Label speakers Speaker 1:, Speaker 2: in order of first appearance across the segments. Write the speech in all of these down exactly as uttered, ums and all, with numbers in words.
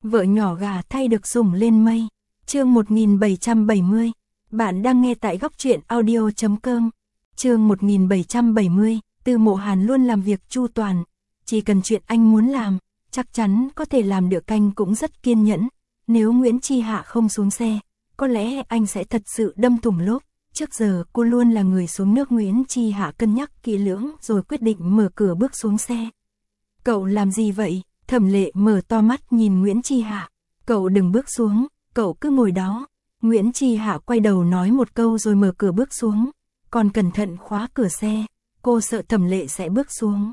Speaker 1: Vợ nhỏ gà thay được sủng lên mây. Chương một nghìn bảy trăm bảy mươi. Bạn đang nghe tại góc truyện audio chấm com. Chương một nghìn bảy trăm bảy mươi. Tư Mộ Hàn luôn làm việc chu toàn. Chỉ cần chuyện anh muốn làm, chắc chắn có thể làm được. Anh cũng rất kiên nhẫn. Nếu Nguyễn Chi Hạ không xuống xe, có lẽ anh sẽ thật sự đâm thủng lốp. Trước giờ cô luôn là người xuống nước. Nguyễn Chi Hạ cân nhắc kỹ lưỡng rồi quyết định mở cửa bước xuống xe. Cậu làm gì vậy? Thẩm Lệ mở to mắt nhìn Nguyễn Chi Hạ. Cậu đừng bước xuống, cậu cứ ngồi đó. Nguyễn Chi Hạ quay đầu nói một câu rồi mở cửa bước xuống. Còn cẩn thận khóa cửa xe, cô sợ Thẩm Lệ sẽ bước xuống.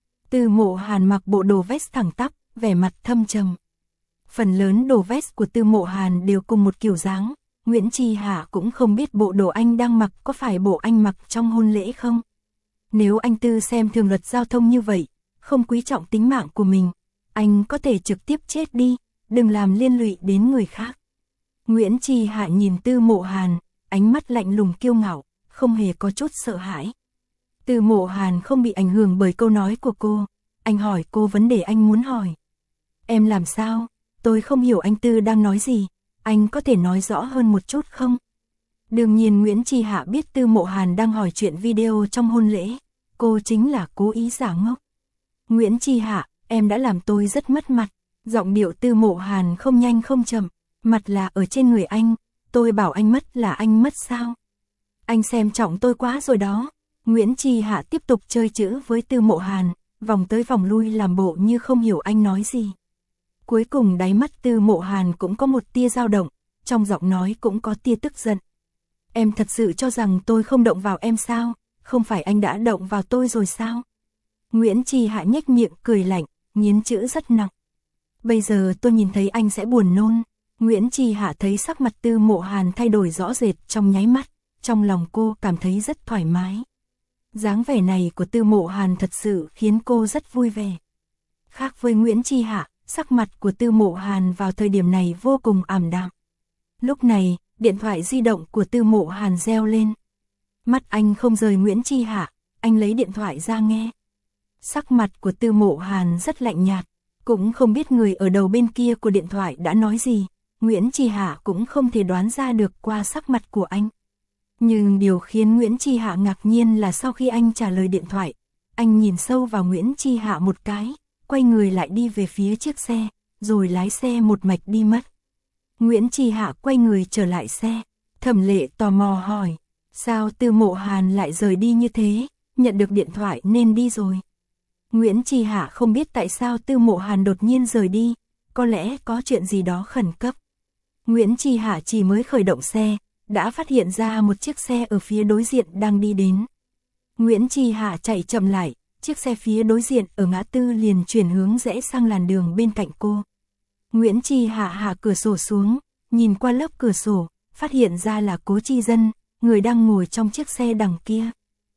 Speaker 1: Tư Mộ Hàn mặc bộ đồ vest thẳng tắp, vẻ mặt thâm trầm. Phần lớn đồ vest của Tư Mộ Hàn đều cùng một kiểu dáng. Nguyễn Chi Hạ cũng không biết bộ đồ anh đang mặc có phải bộ anh mặc trong hôn lễ không. Nếu anh Tư xem thường luật giao thông như vậy, không quý trọng tính mạng của mình, anh có thể trực tiếp chết đi, đừng làm liên lụy đến người khác. Nguyễn Chi Hạ nhìn Tư Mộ Hàn, ánh mắt lạnh lùng kiêu ngạo, không hề có chút sợ hãi. Tư Mộ Hàn không bị ảnh hưởng bởi câu nói của cô, anh hỏi cô vấn đề anh muốn hỏi. Em làm sao? Tôi không hiểu anh Tư đang nói gì, anh có thể nói rõ hơn một chút không? Đương nhiên Nguyễn Chi Hạ biết Tư Mộ Hàn đang hỏi chuyện video trong hôn lễ, cô chính là cố ý giả ngốc. Nguyễn Chi Hạ, em đã làm tôi rất mất mặt. Giọng điệu Tư Mộ Hàn không nhanh không chậm, mặt là ở trên người anh, tôi bảo anh mất là anh mất sao? Anh xem trọng tôi quá rồi đó. Nguyễn Chi Hạ tiếp tục chơi chữ với Tư Mộ Hàn, vòng tới vòng lui làm bộ như không hiểu anh nói gì. Cuối cùng đáy mắt Tư Mộ Hàn cũng có một tia dao động, trong giọng nói cũng có tia tức giận. Em thật sự cho rằng tôi không động vào em sao? Không phải anh đã động vào tôi rồi sao? Nguyễn Chi Hạ nhếch miệng cười lạnh, nghiến chữ rất nặng. Bây giờ tôi nhìn thấy anh sẽ buồn nôn. Nguyễn Chi Hạ thấy sắc mặt Tư Mộ Hàn thay đổi rõ rệt trong nháy mắt, trong lòng cô cảm thấy rất thoải mái. Dáng vẻ này của Tư Mộ Hàn thật sự khiến cô rất vui vẻ. Khác với Nguyễn Chi Hạ, sắc mặt của Tư Mộ Hàn vào thời điểm này vô cùng ảm đạm. Lúc này, điện thoại di động của Tư Mộ Hàn reo lên. Mắt anh không rời Nguyễn Chi Hạ, anh lấy điện thoại ra nghe. Sắc mặt của Tư Mộ Hàn rất lạnh nhạt, cũng không biết người ở đầu bên kia của điện thoại đã nói gì. Nguyễn Chi Hạ cũng không thể đoán ra được qua sắc mặt của anh. Nhưng điều khiến Nguyễn Chi Hạ ngạc nhiên là sau khi anh trả lời điện thoại, anh nhìn sâu vào Nguyễn Chi Hạ một cái, quay người lại đi về phía chiếc xe, rồi lái xe một mạch đi mất. Nguyễn Chi Hạ quay người trở lại xe, Thẩm Lệ tò mò hỏi, sao Tư Mộ Hàn lại rời đi như thế, nhận được điện thoại nên đi rồi. Nguyễn Chi Hạ không biết tại sao Tư Mộ Hàn đột nhiên rời đi, có lẽ có chuyện gì đó khẩn cấp. Nguyễn Chi Hạ chỉ mới khởi động xe, đã phát hiện ra một chiếc xe ở phía đối diện đang đi đến. Nguyễn Chi Hạ chạy chậm lại, chiếc xe phía đối diện ở ngã tư liền chuyển hướng rẽ sang làn đường bên cạnh cô. Nguyễn Chi Hạ hạ cửa sổ xuống, nhìn qua lớp cửa sổ, phát hiện ra là Cố Chi Dân, người đang ngồi trong chiếc xe đằng kia.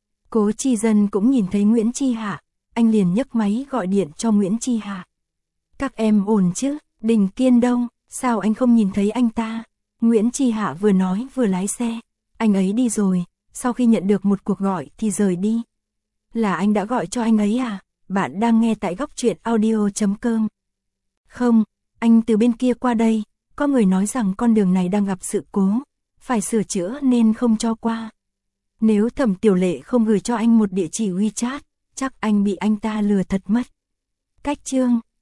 Speaker 1: Cố Chi Dân cũng nhìn thấy Nguyễn Chi Hạ, anh liền nhấc máy gọi điện cho Nguyễn Chi Hạ. Các em ổn chứ? Đình Kiên đâu? Sao anh không nhìn thấy anh ta? Nguyễn Chi Hạ vừa nói vừa lái xe. Anh ấy đi rồi, sau khi nhận được một cuộc gọi thì rời đi. Là anh đã gọi cho anh ấy à? Bạn đang nghe tại góc truyện audio chấm com. Không, anh từ bên kia qua đây, có người nói rằng con đường này đang gặp sự cố, phải sửa chữa nên không cho qua. Nếu Thẩm Tiểu Lệ không gửi cho anh một địa chỉ WeChat, chắc anh bị anh ta lừa thật mất. Cách chương